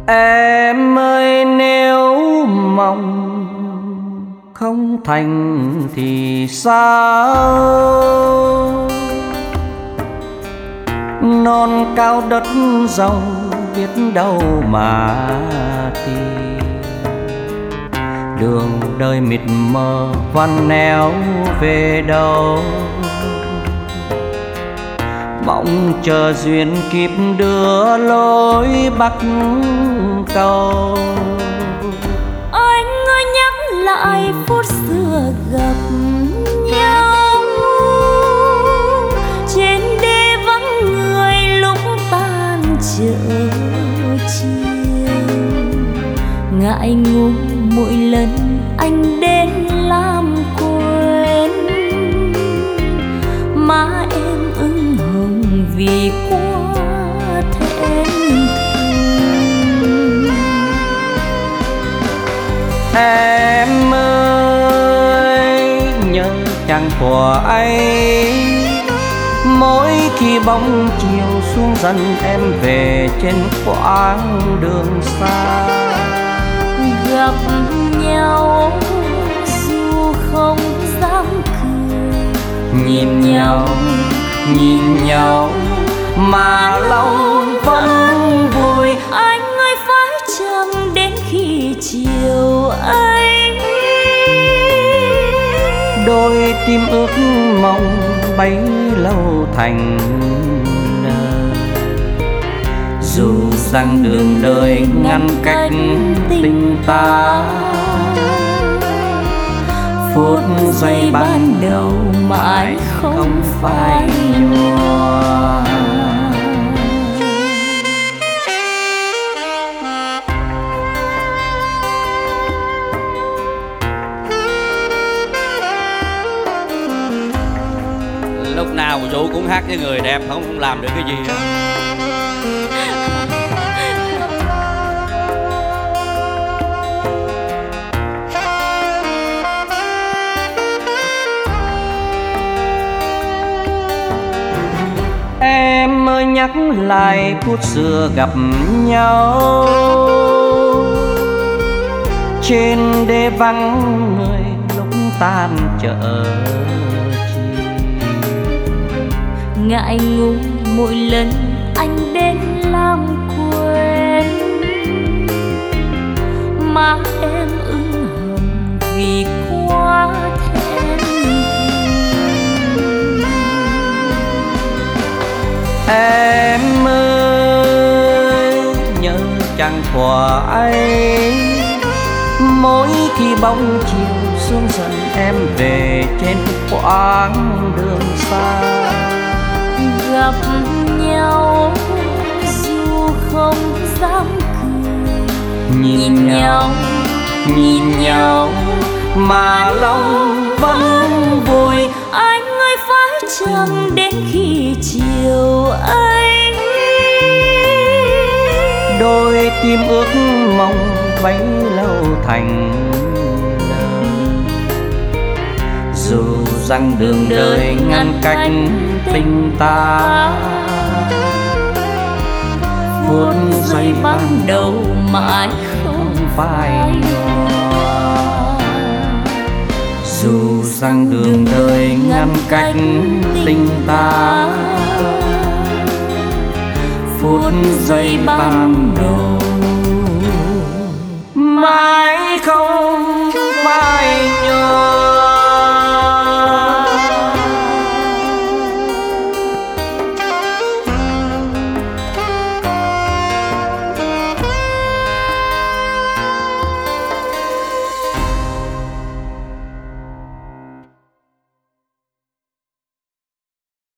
Em ơi nếu mong không thành thì sao? Non cao đất rộng biết đâu mà tìm. Đường đời mịt mờ vằn néo về đâu, mong chờ duyên kịp đưa lối bắc cầu. Anh ơi nhắc lại phút xưa gặp nhau, trên đê vắng người lúc tan chợ chiều. Ngại ngùng mỗi lần anh đến làm quên, má em ửng hồng vì quá thẹn thùng. Em ơi nhớ chàng của ấy, mỗi khi bóng chiều xuống dần em về trên quãng đường xa. Gặp nhau dù không dám cười, Nhìn nhau mà lòng vẫn vui. Anh ơi phải chăng đến khi chiều ấy, Đôi tim ước mong bấy lâu thành lời. Dù rằng đường đời ngăn cách tình ta, phút giây ban đầu mãi không phai nhòa. Lúc nào mà chú cũng hát với người đẹp, không làm được cái gì đó. Em ơi nhắc lại phút xưa gặp nhau, trên đê vắng người lúc tan chợ chiều. ngại ngùng mỗi lần anh đến làm quên, má em ửng hồng vì quá thẹn thùng. Em ơi nhớ chàng của ấy, mỗi khi bóng chiều xuống dần em về trên quãng đường xa. Gặp nhau dù không dám cười, Nhìn nhau mà lòng vẫn vui. Anh ơi phải chăng đến khi chiều ấy, Đôi tim ước mong bấy lâu thành lời. Dù rằng đường đời ngăn cách tình ta, phút giây ban đầu mãi không phai nhòa. Dù rằng đường đời ngăn cách tình ta, phút giây ban đầu mãi